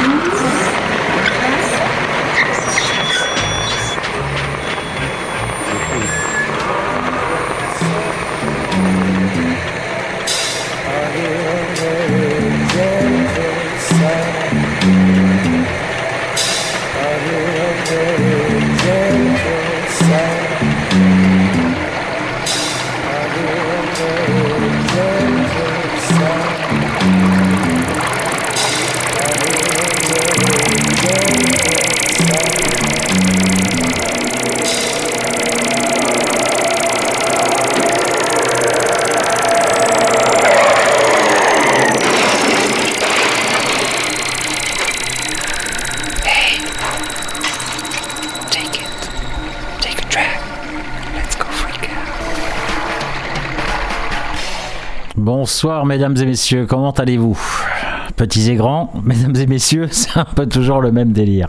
Bonsoir mesdames et messieurs, comment allez-vous? Petits et grands, mesdames et messieurs, c'est un peu toujours le même délire.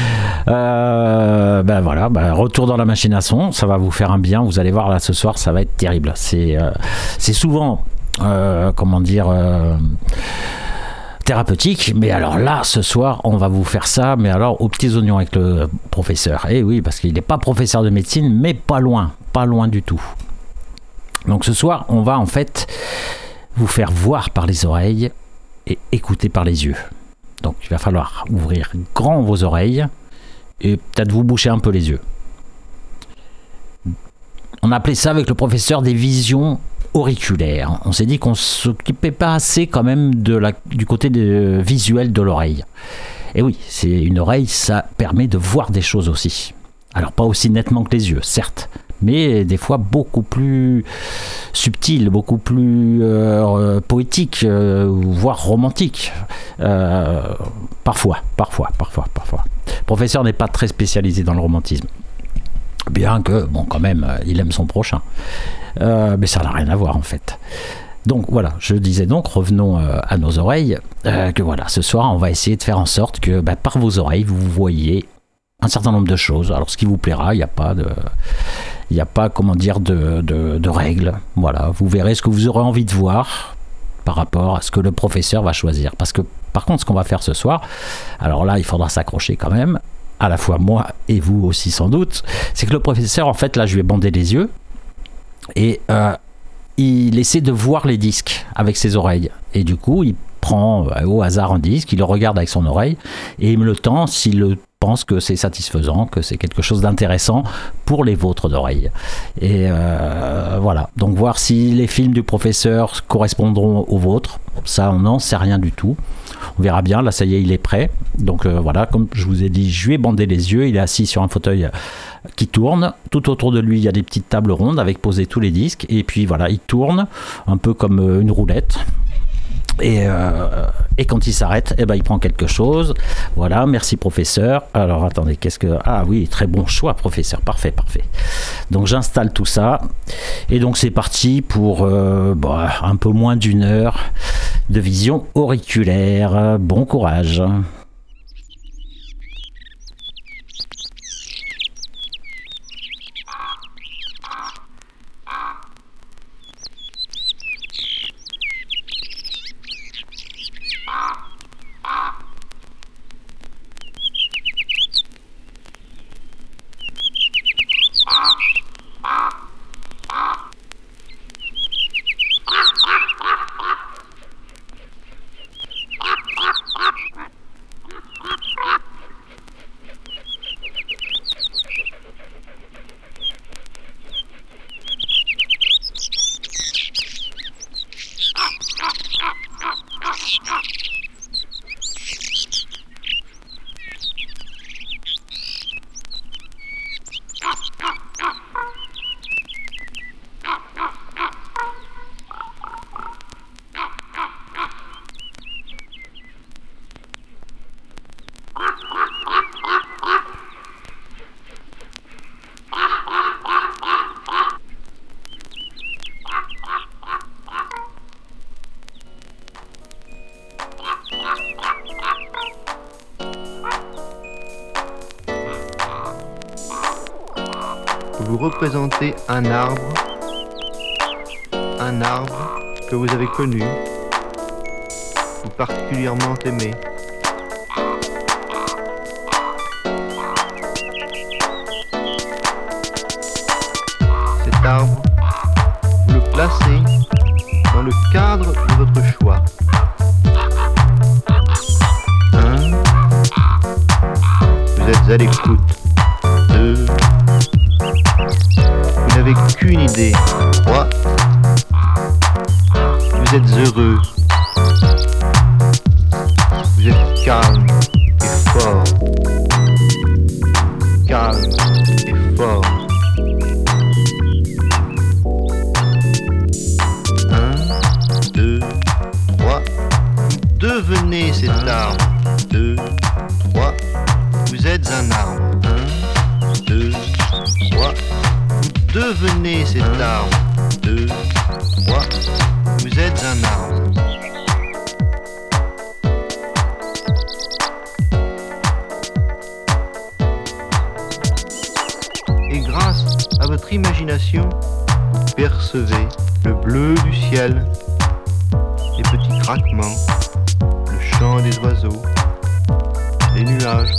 Retour dans la machine à son, ça va vous faire un bien, vous allez voir là ce soir, ça va être terrible. C'est souvent, thérapeutique, mais alors là, ce soir, on va vous faire ça, mais alors aux petits oignons avec le professeur. Et oui, parce qu'il n'est pas professeur de médecine, mais pas loin du tout. Donc ce soir, on va en fait vous faire voir par les oreilles et écouter par les yeux. Donc il va falloir ouvrir grand vos oreilles et peut-être vous boucher un peu les yeux. On a appelé ça avec le professeur des visions auriculaires. On s'est dit qu'on ne s'occupait pas assez quand même du côté visuel de l'oreille. Et oui, c'est une oreille, ça permet de voir des choses aussi. Alors pas aussi nettement que les yeux, certes, mais des fois beaucoup plus subtil, beaucoup plus poétique, voire romantique. Parfois. Le professeur n'est pas très spécialisé dans le romantisme. Bien que, quand même, il aime son prochain. Mais ça n'a rien à voir, en fait. Donc, voilà, je disais donc, revenons à nos oreilles, que voilà, ce soir, on va essayer de faire en sorte que, par vos oreilles, vous voyez un certain nombre de choses. Alors, ce qui vous plaira, il n'y a pas de règles. Voilà, vous verrez ce que vous aurez envie de voir par rapport à ce que le professeur va choisir. Parce que, par contre, ce qu'on va faire ce soir, alors là, il faudra s'accrocher quand même, à la fois moi et vous aussi sans doute, c'est que le professeur, en fait, là, je lui ai bandé les yeux et il essaie de voir les disques avec ses oreilles. Et du coup, il prend au hasard un disque, il le regarde avec son oreille et il me le tend s'il le pense que c'est satisfaisant, que c'est quelque chose d'intéressant pour les vôtres d'oreilles. Et voilà, donc voir si les films du professeur correspondront aux vôtres, ça on n'en sait rien du tout. On verra bien, là ça y est, il est prêt. Donc voilà, comme je vous ai dit, je lui ai bandé les yeux, il est assis sur un fauteuil qui tourne. Tout autour de lui, il y a des petites tables rondes avec posés tous les disques. Et puis voilà, il tourne un peu comme une roulette. Et quand il s'arrête, il prend quelque chose. Voilà, merci professeur. Alors attendez, ah oui, très bon choix professeur, parfait. Donc j'installe tout ça. Et donc c'est parti pour un peu moins d'une heure de vision auriculaire. Bon courage. Vous représentez un arbre que vous avez connu ou particulièrement aimé. arbre, vous le placez dans le cadre de votre choix. 1. Vous êtes à l'écoute. 2. Vous n'avez qu'une idée. 3. Vous êtes heureux. Vous êtes calme et fort. Calme et fort. 1, 2, 3. Devenez cet arbre. 2, 3. Vous êtes un arbre. 1, 2, 3. Devenez cet arbre. 2, 3. Vous êtes un arbre. Et grâce à votre imagination, vous percevez le bleu du ciel, les petits craquements, le chant des oiseaux, les nuages.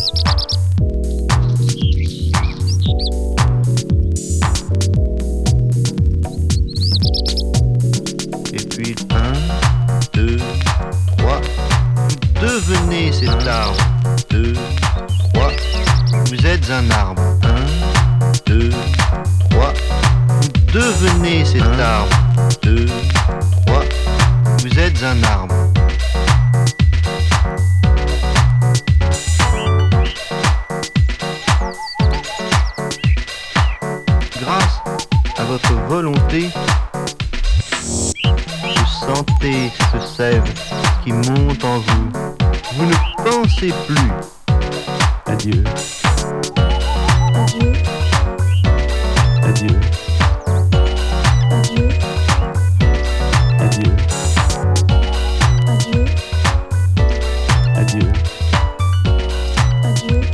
Et puis 1, 2, 3. Vous devenez cet arbre. 2, 3. Vous êtes un arbre. 1, 2, 3. Vous devenez cet arbre. 2, 3. Vous êtes un arbre. Grâce à votre volonté, vous sentez cette sève qui monte en vous. Vous ne pensez plus. Adieu. Adieu. Adieu. Adieu. Adieu. Adieu. Adieu. Adieu.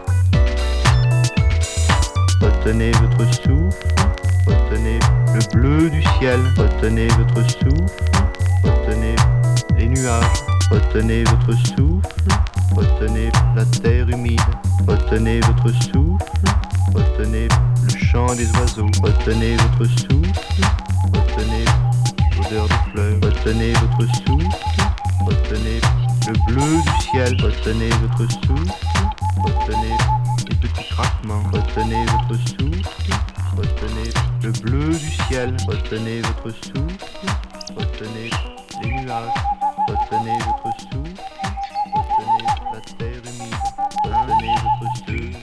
Retenez votre souffle. Retenez le bleu du ciel. Retenez votre souffle. Retenez les nuages. Retenez votre souffle. Retenez la terre humide. Retenez votre souffle. Retenez le chant des oiseaux. Retenez votre souffle. Retenez l'odeur des fleurs. Retenez votre souffle. Retenez le bleu du ciel. Retenez votre souffle. Retenez les petits craquements. Retenez votre souffle. Retenez le bleu du ciel. Retenez votre souffle. Retenez les nuages. Retenez votre souffle. Retenez la terre humide. Retenez votre souffle.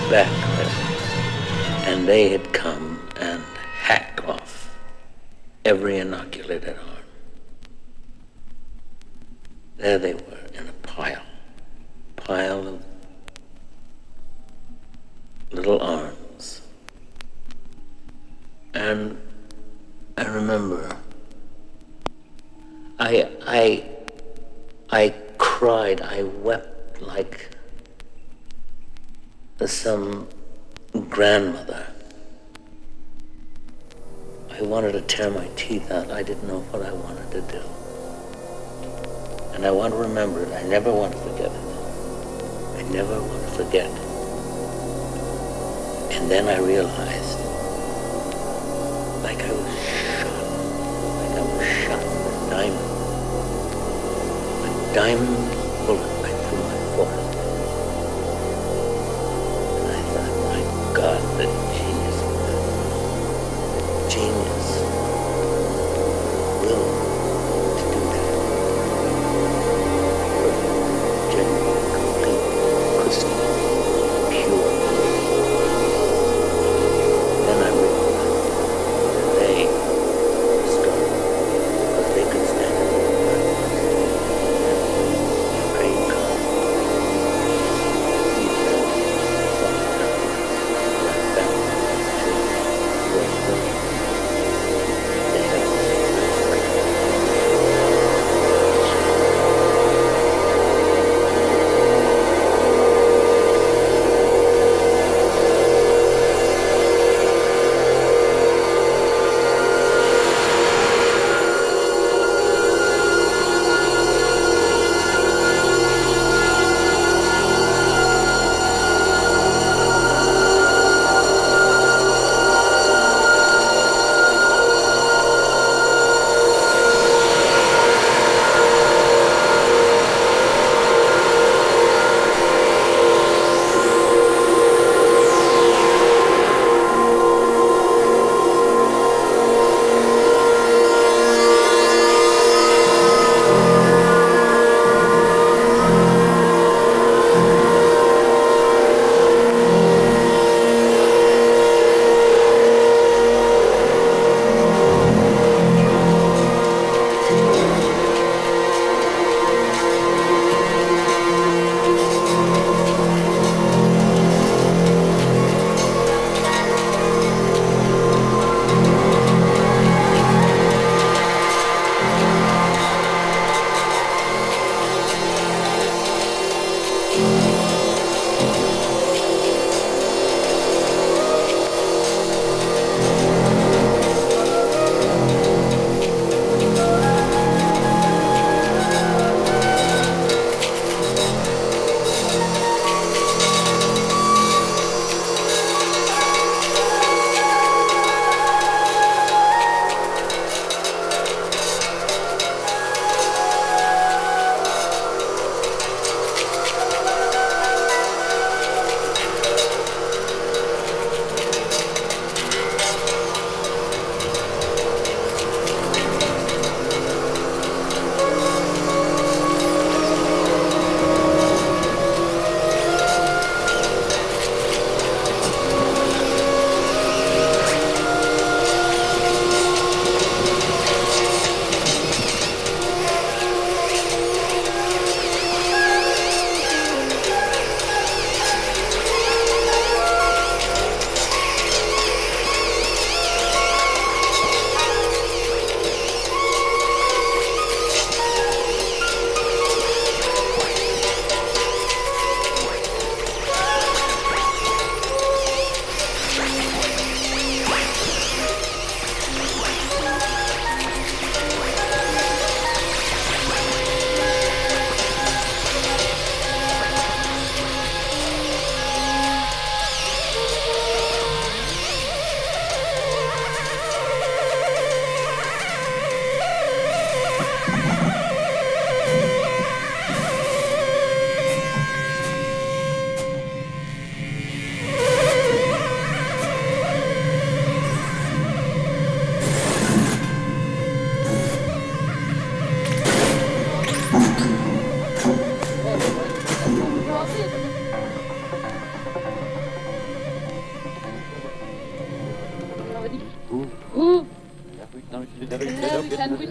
back there, and they had come and hacked off every inoculated arm. There they were in a pile of little arms. And I remember I cried, I wept like some grandmother. I wanted to tear my teeth out. I didn't know what I wanted to do. And I want to remember it. I never want to forget it. I never want to forget. And then I realized, like I was shot with a diamond bullet right through my forehead. And I thought, my God, the genius of that. Genius will to do that. Perfect, genuine, complete, crystal, pure. Then I realized that they were strong because they could stand it. Praying God.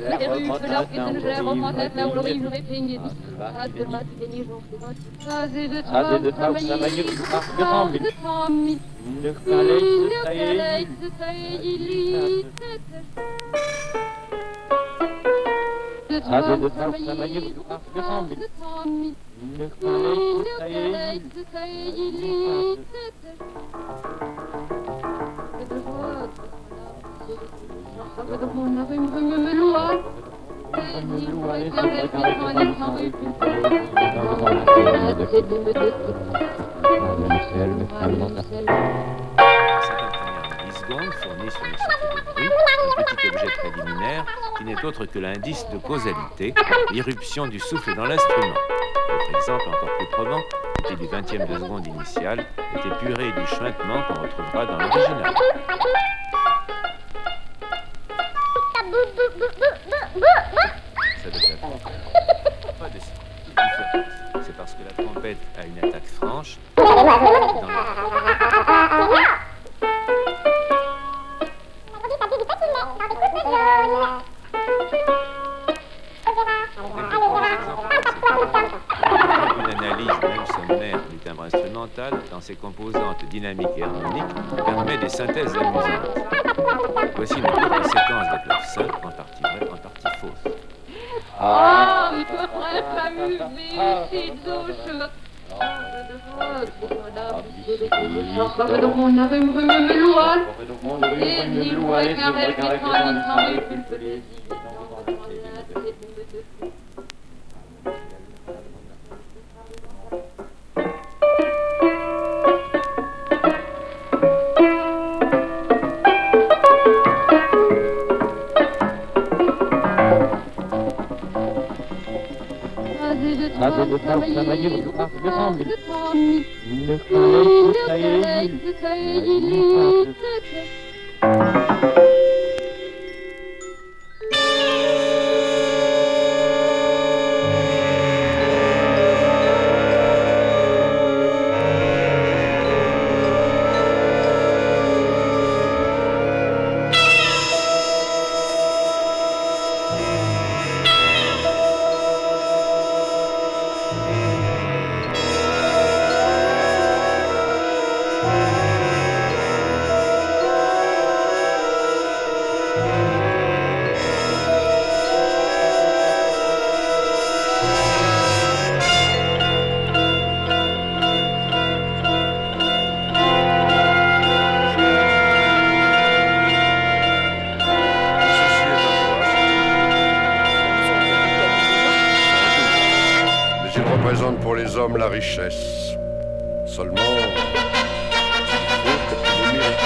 Seconde fournit sur le cycle de bruit un petit objet préliminaire qui n'est autre que l'indice de causalité, l'irruption du souffle dans l'instrument. Autre exemple encore plus probant, côté du 20e de seconde initiale, est épuré du chuintement qu'on retrouvera dans l'original. Ça devrait pas de différence. C'est parce que la trompette a une attaque franche. Une analyse même sommaire du timbre instrumental dans ses composantes dynamiques et harmoniques permet des synthèses amusantes. Voici une courte séquence de clavecin, en partie vraie, en partie fausse. Ah, il faudrait s'amuser, c'est doux. Représente pour les hommes la richesse. Seulement, il faut que tu le mérites.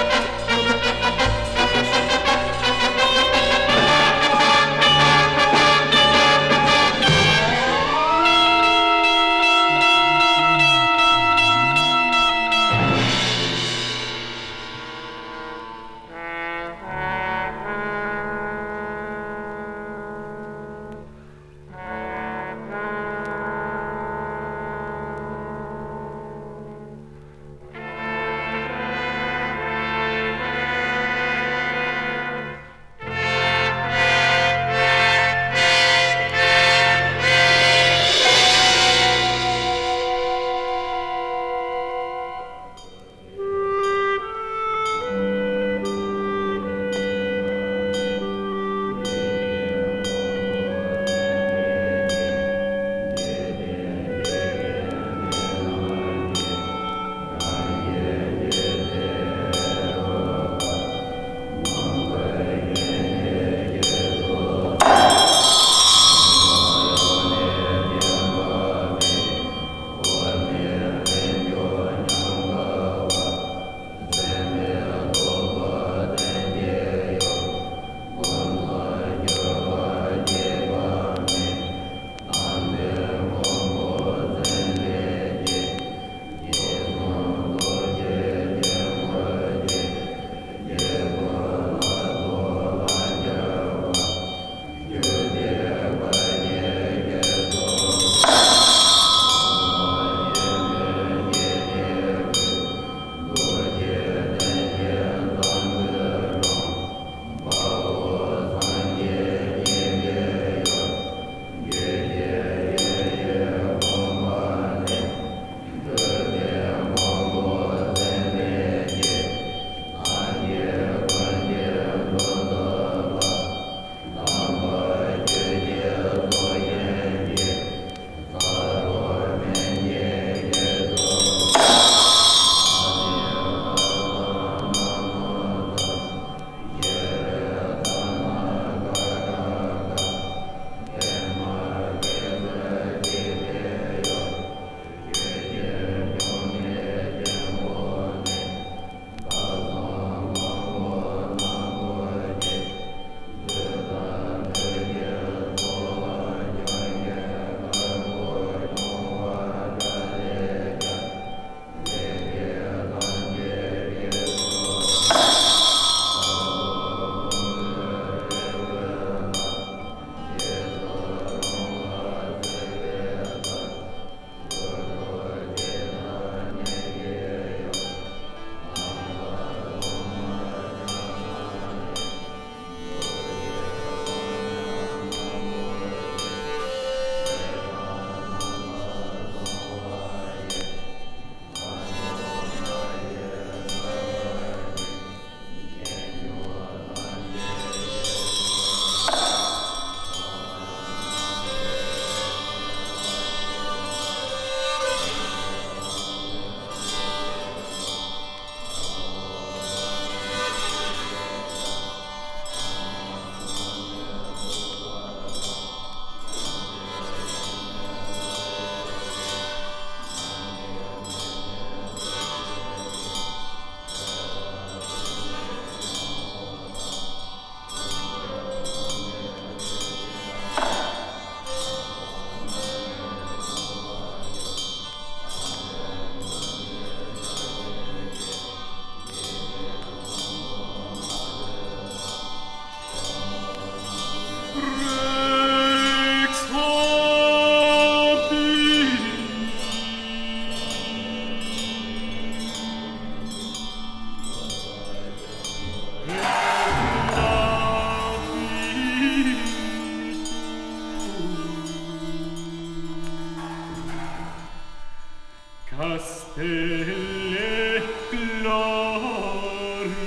Stelle gloria.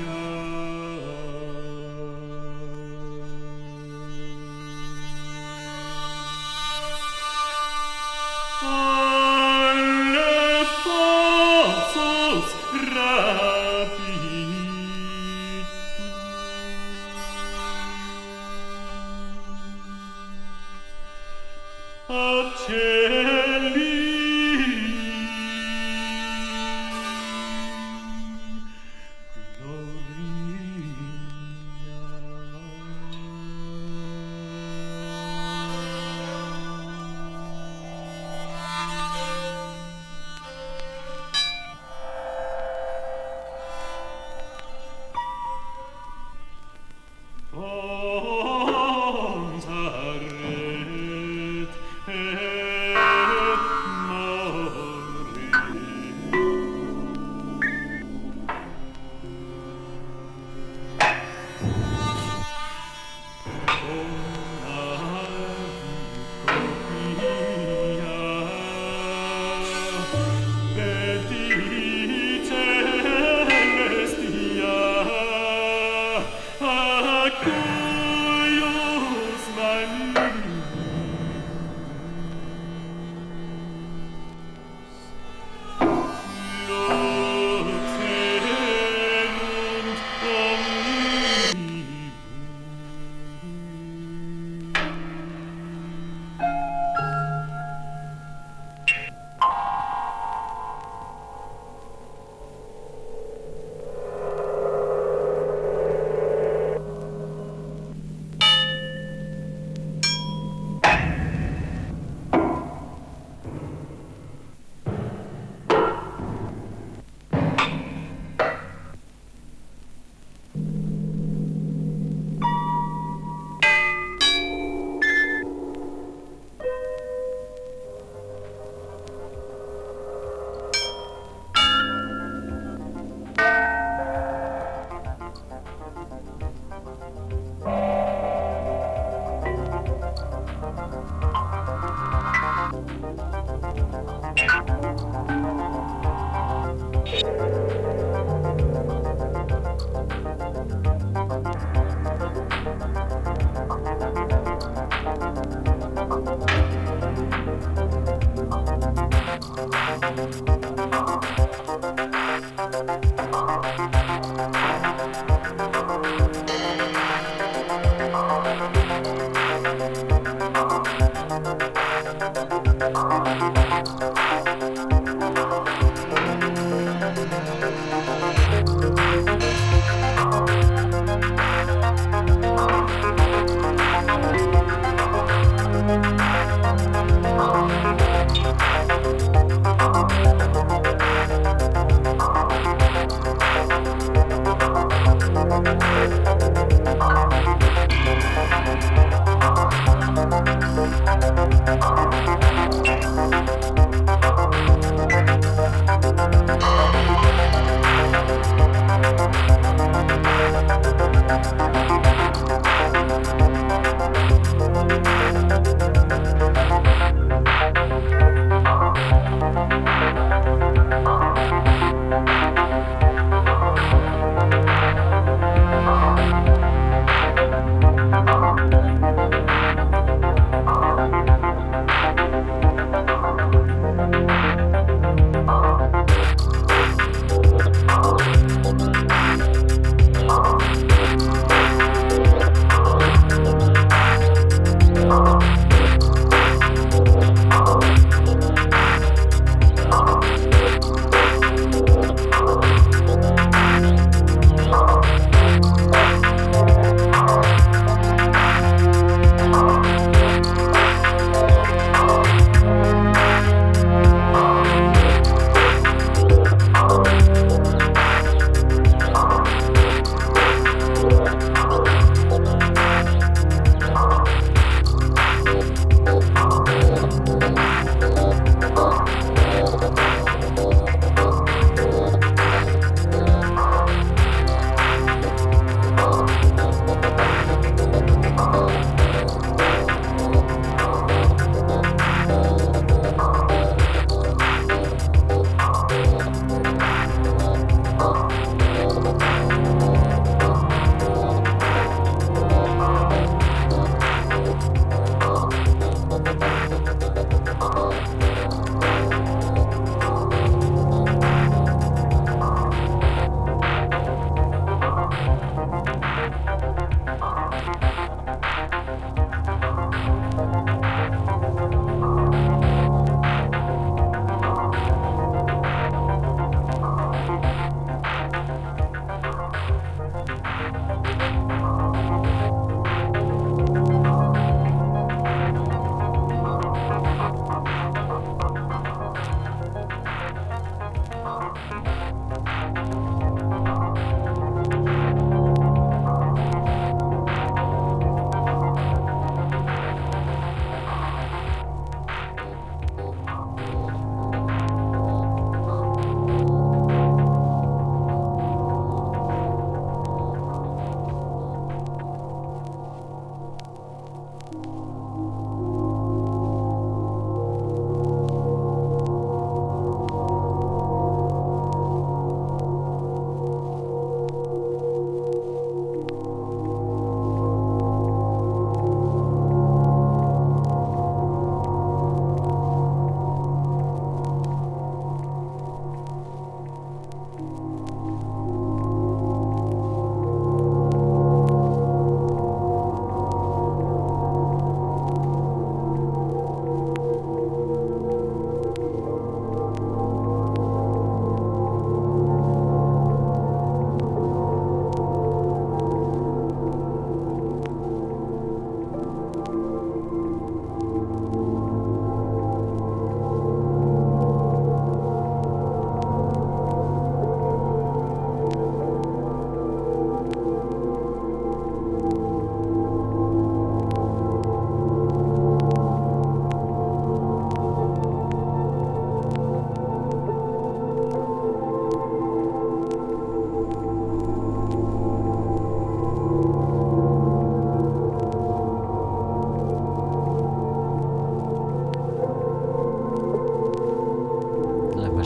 Alle forsos rapit. Aceli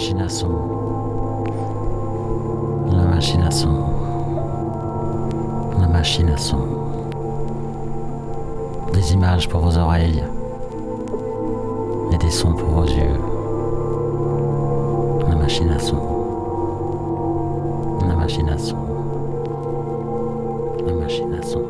machine à son. La machine à son. La machine à son. Des images pour vos oreilles et des sons pour vos yeux. La machine à son. La machine à son. La machine à son.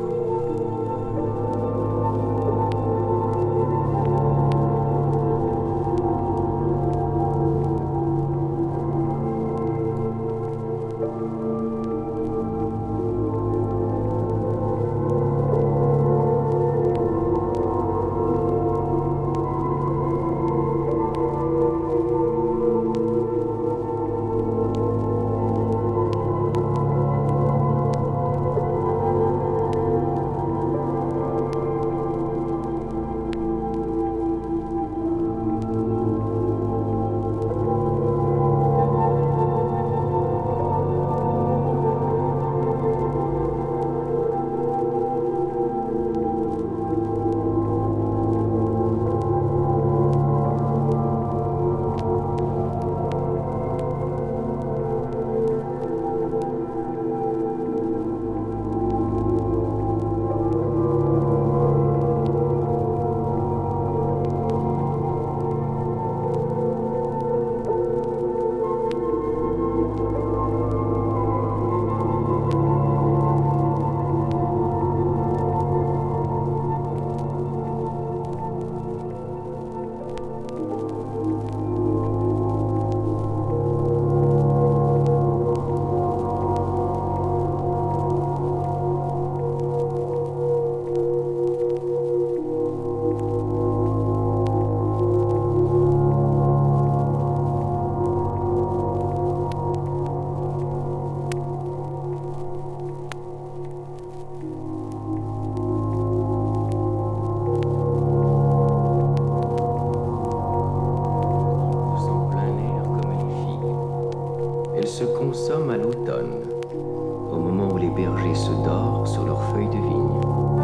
Se consomme à l'automne, au moment où les bergers se dorent sur leurs feuilles de vigne.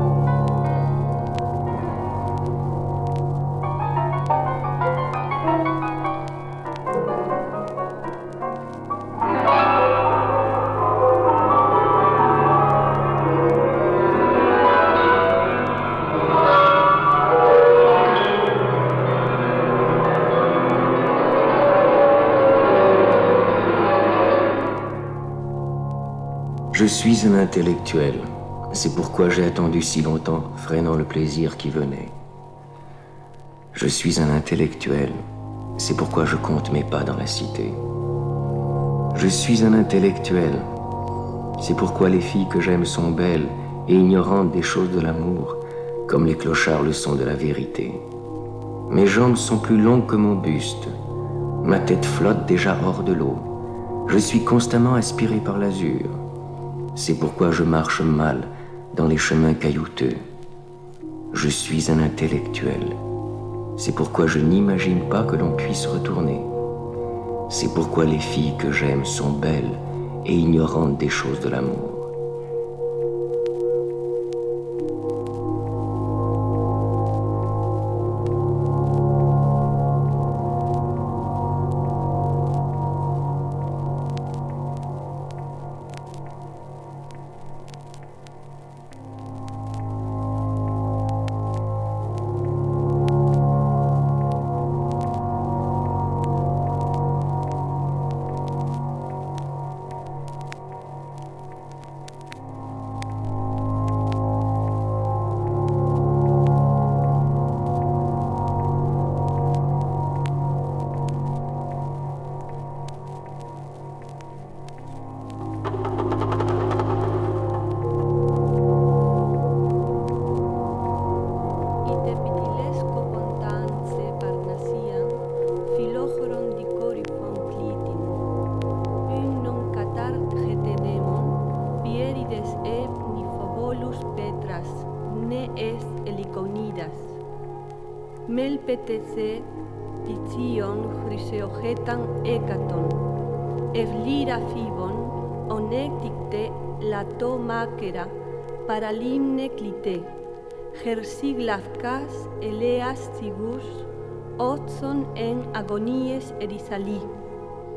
Je suis un intellectuel, c'est pourquoi j'ai attendu si longtemps, freinant le plaisir qui venait. Je suis un intellectuel, c'est pourquoi je compte mes pas dans la cité. Je suis un intellectuel, c'est pourquoi les filles que j'aime sont belles et ignorantes des choses de l'amour, comme les clochards le sont de la vérité. Mes jambes sont plus longues que mon buste, ma tête flotte déjà hors de l'eau, je suis constamment aspiré par l'azur. C'est pourquoi je marche mal dans les chemins caillouteux. Je suis un intellectuel. C'est pourquoi je n'imagine pas que l'on puisse retourner. C'est pourquoi les filles que j'aime sont belles et ignorantes des choses de l'amour. Μελπετεσε τιτσίον χρυσεοχέταν έκατον. Ευλήρα φίβον ονέκτικτε λατό μάκερα παραλίμνε κλητέ. Χερσίγλαυκάς ελέας τσιγούς ότσον εν αγωνίες ερυσαλή.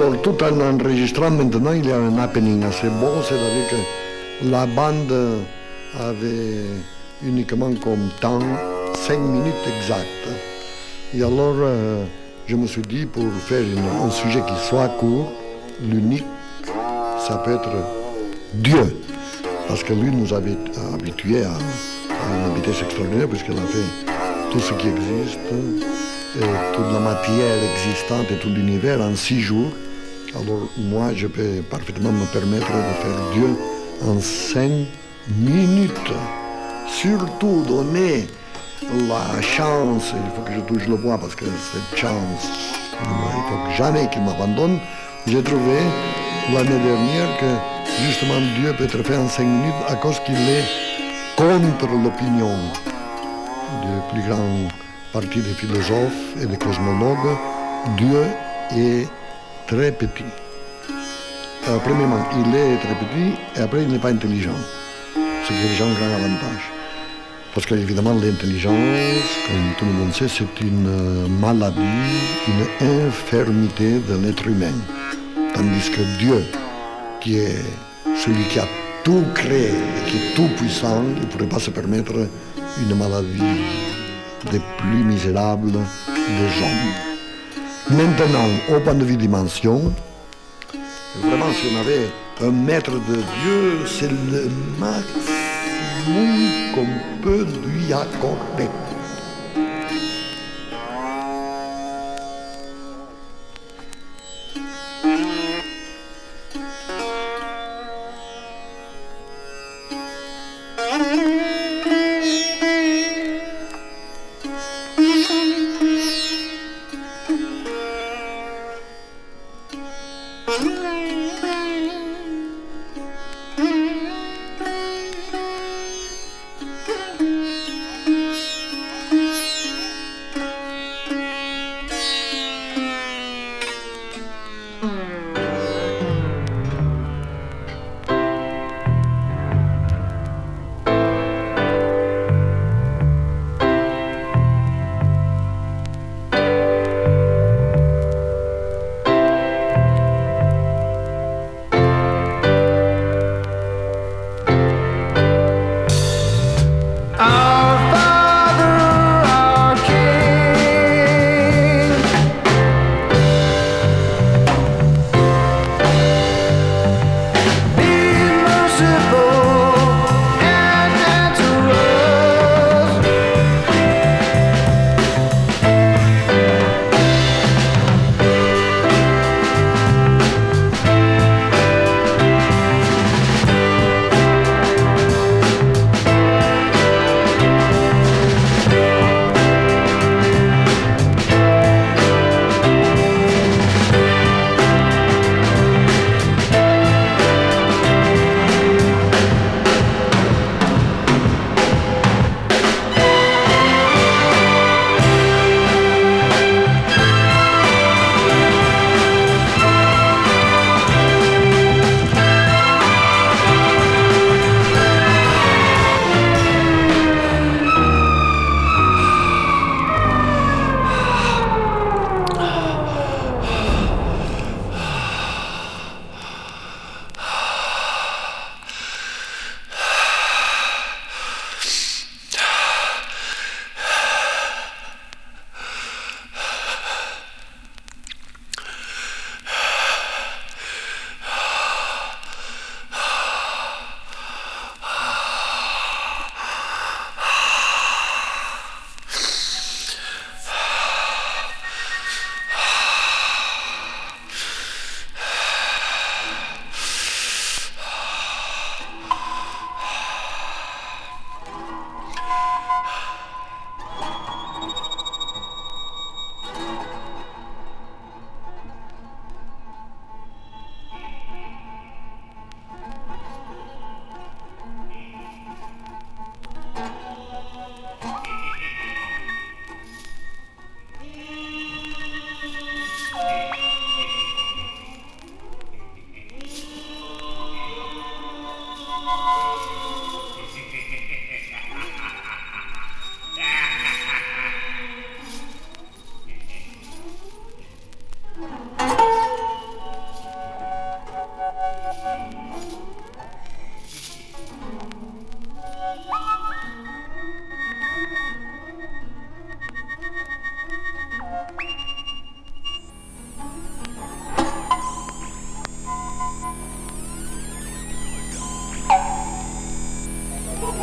Alors, tout en enregistrant maintenant, il y a un happening assez bon, c'est-à-dire que la bande avait uniquement comme temps 5 minutes exactes. Et alors, je me suis dit, pour faire un sujet qui soit court, l'unique, ça peut être Dieu. Parce que lui nous avait habitués à une vitesse extraordinaire, puisqu'il a fait tout ce qui existe, et toute la matière existante et tout l'univers en 6 jours. Alors moi, je peux parfaitement me permettre de faire Dieu en 5 minutes. Surtout donner la chance, il faut que je touche le bois parce que cette chance, il faut jamais qu'il m'abandonne. J'ai trouvé l'année dernière que justement Dieu peut être fait en 5 minutes à cause qu'il est contre l'opinion du plus grand partie des philosophes et des cosmologues. Dieu est très petit. Premièrement, il est très petit et après il n'est pas intelligent. Ce qui est déjà un grand avantage. Parce qu'évidemment l'intelligence, comme tout le monde sait, c'est une maladie, une infirmité de l'être humain. Tandis que Dieu, qui est celui qui a tout créé et qui est tout puissant, il ne pourrait pas se permettre une maladie des plus misérables des hommes. Maintenant, au point de vue dimension, vraiment si on avait un maître de Dieu, c'est le maximum qu'on peut lui accorder.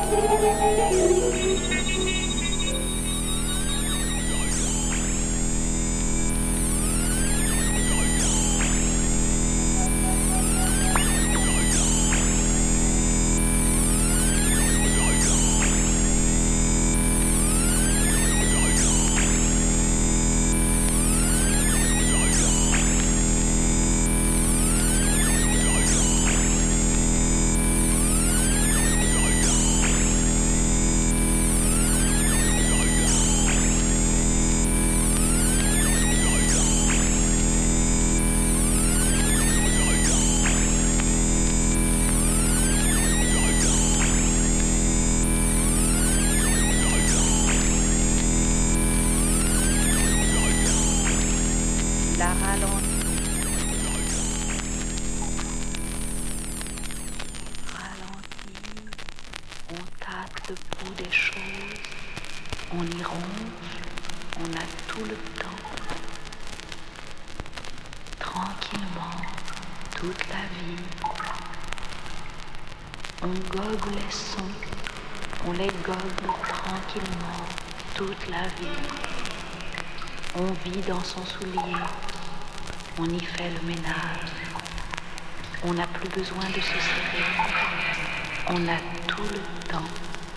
Dans son soulier, on y fait le ménage. On n'a plus besoin de se serrer. On a tout le temps.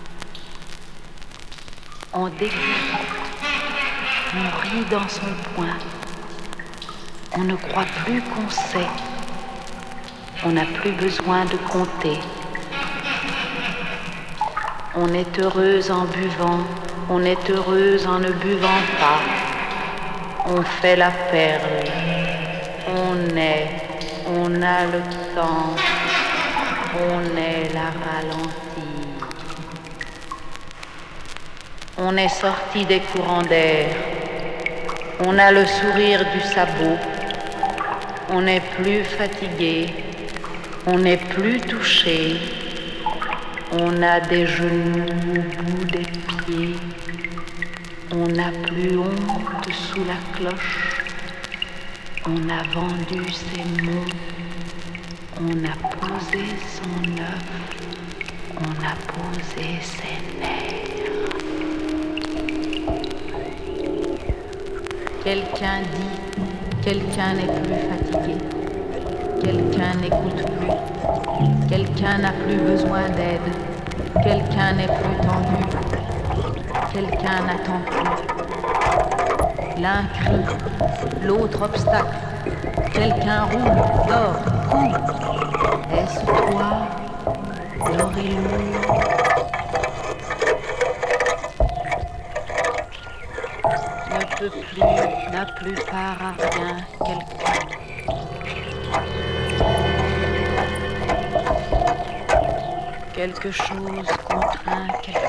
On déguste. On rit dans son coin. On ne croit plus qu'on sait. On n'a plus besoin de compter. On est heureuse en buvant. On est heureuse en ne buvant pas. On fait la perle, on a le temps, on est la ralentie. On est sorti des courants d'air, on a le sourire du sabot, on n'est plus fatigué, on n'est plus touché, on a des genoux au bout des pieds. On n'a plus honte sous la cloche, on a vendu ses mots, on a posé son œuf, on a posé ses nerfs. Quelqu'un dit, quelqu'un n'est plus fatigué, quelqu'un n'écoute plus, quelqu'un n'a plus besoin d'aide, quelqu'un n'est plus tendu. Quelqu'un n'attend plus. L'un crie, l'autre obstacle. Quelqu'un roule, dort, court. Est-ce toi, l'or et lourd? Ne peut plus, n'a plus part à rien, quelqu'un. Quelque chose contraint quelqu'un.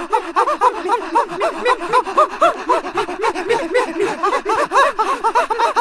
Ha ha ha ha!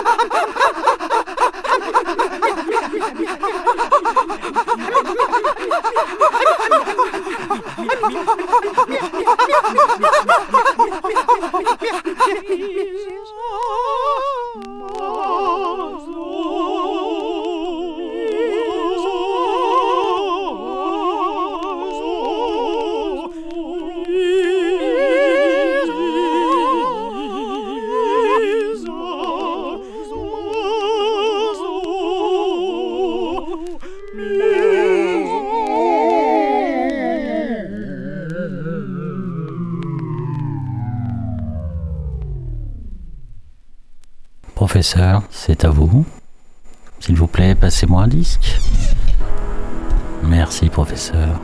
Professeur, c'est à vous. S'il vous plaît, passez-moi un disque. Merci, professeur.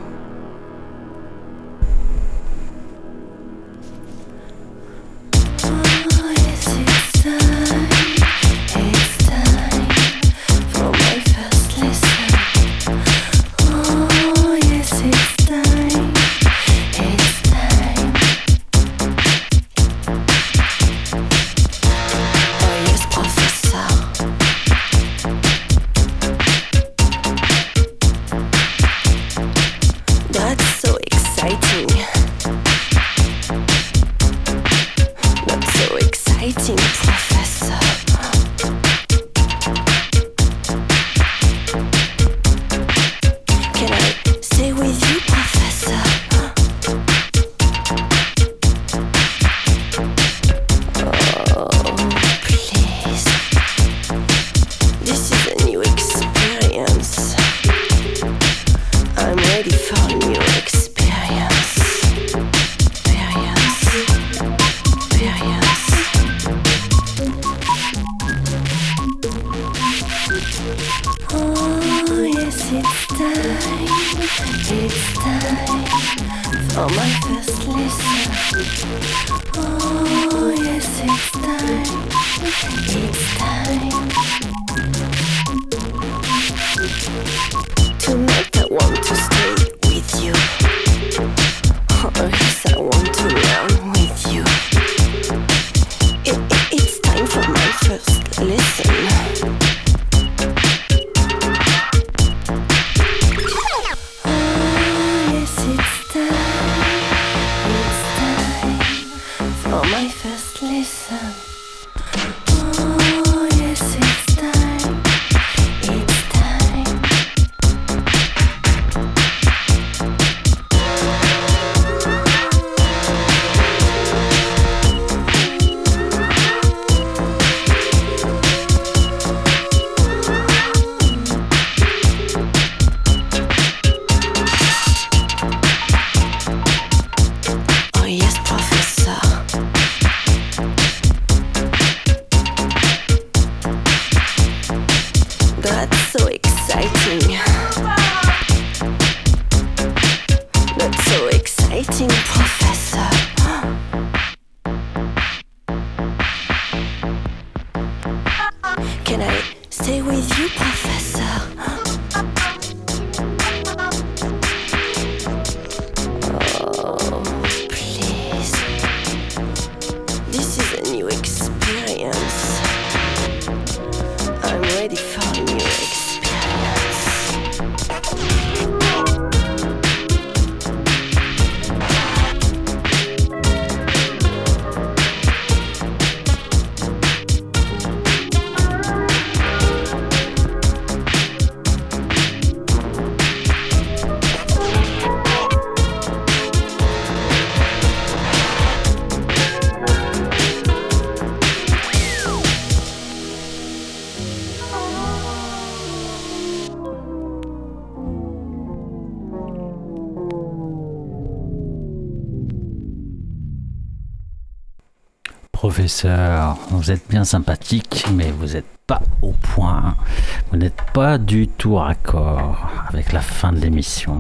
Professeur, vous êtes bien sympathique, mais vous n'êtes pas au point. Vous n'êtes pas du tout raccord avec la fin de l'émission.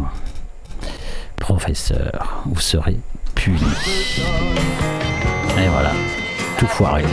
Professeur, vous serez puni. Et voilà, tout foiré.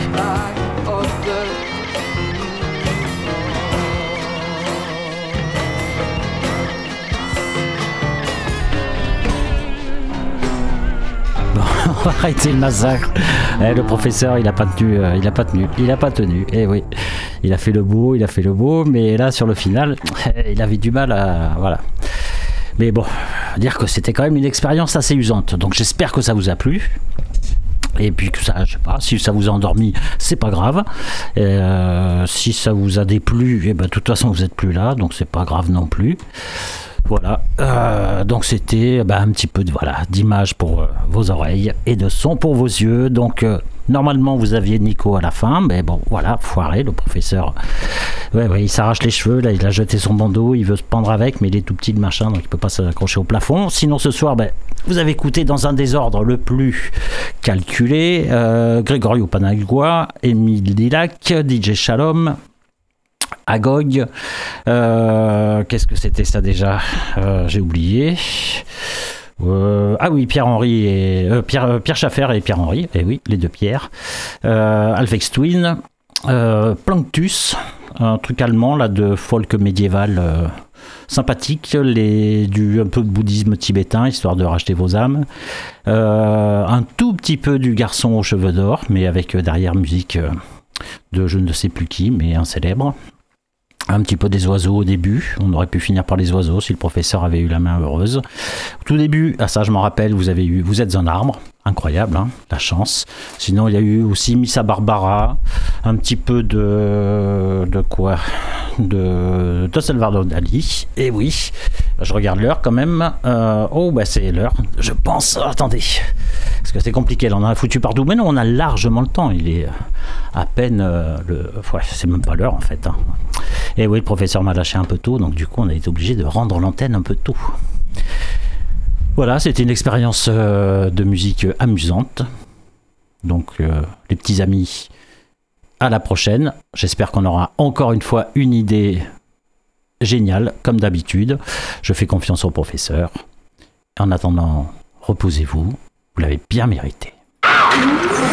On va arrêter le massacre. Le professeur, il a pas tenu. Et oui, il a fait le beau, mais là sur le final, il avait du mal à voilà. Mais bon, dire que c'était quand même une expérience assez usante. Donc j'espère que ça vous a plu. Et puis que ça, je sais pas, si ça vous a endormi, c'est pas grave. Si ça vous a déplu, et ben de toute façon vous êtes plus là, donc c'est pas grave non plus. Voilà, donc c'était un petit peu d'image pour vos oreilles et de son pour vos yeux. Donc normalement vous aviez Nico à la fin, mais bon voilà, foiré, le professeur. Ouais, il s'arrache les cheveux, là il a jeté son bandeau, il veut se pendre avec, mais il est tout petit le machin, donc il peut pas s'accrocher au plafond. Sinon ce soir, Vous avez écouté dans un désordre le plus calculé Gregorio Paniagua, Émile Lilac, DJ Shalom, Agog. Qu'est-ce que c'était ça déjà? J'ai oublié. Ah oui, Pierre-Henri et Pierre Schaffer et Pierre-Henri, et oui, les deux Pierre. Aphex Twin, Planctus, un truc allemand là de folk médiéval sympathique, un peu de bouddhisme tibétain, histoire de racheter vos âmes. Un tout petit peu du garçon aux cheveux d'or, mais avec derrière musique de je ne sais plus qui, mais un célèbre. Un petit peu des oiseaux au début, on aurait pu finir par les oiseaux si le professeur avait eu la main heureuse. Au tout début, ça je m'en rappelle, vous êtes un arbre, incroyable, hein, la chance. Sinon il y a eu aussi Missa Barbara, un petit peu de Salvador Dali. Et oui, je regarde l'heure quand même. C'est l'heure, je pense. Attendez, parce que c'est compliqué, là on en a foutu partout. Mais non, on a largement le temps, il est à peine c'est même pas l'heure en fait, hein. Et oui, le professeur m'a lâché un peu tôt, donc du coup on a été obligé de rendre l'antenne un peu tôt. Voilà, c'était une expérience de musique amusante. Donc les petits amis, à la prochaine. J'espère qu'on aura encore une fois une idée géniale, comme d'habitude. Je fais confiance au professeur. En attendant, reposez-vous, vous l'avez bien mérité.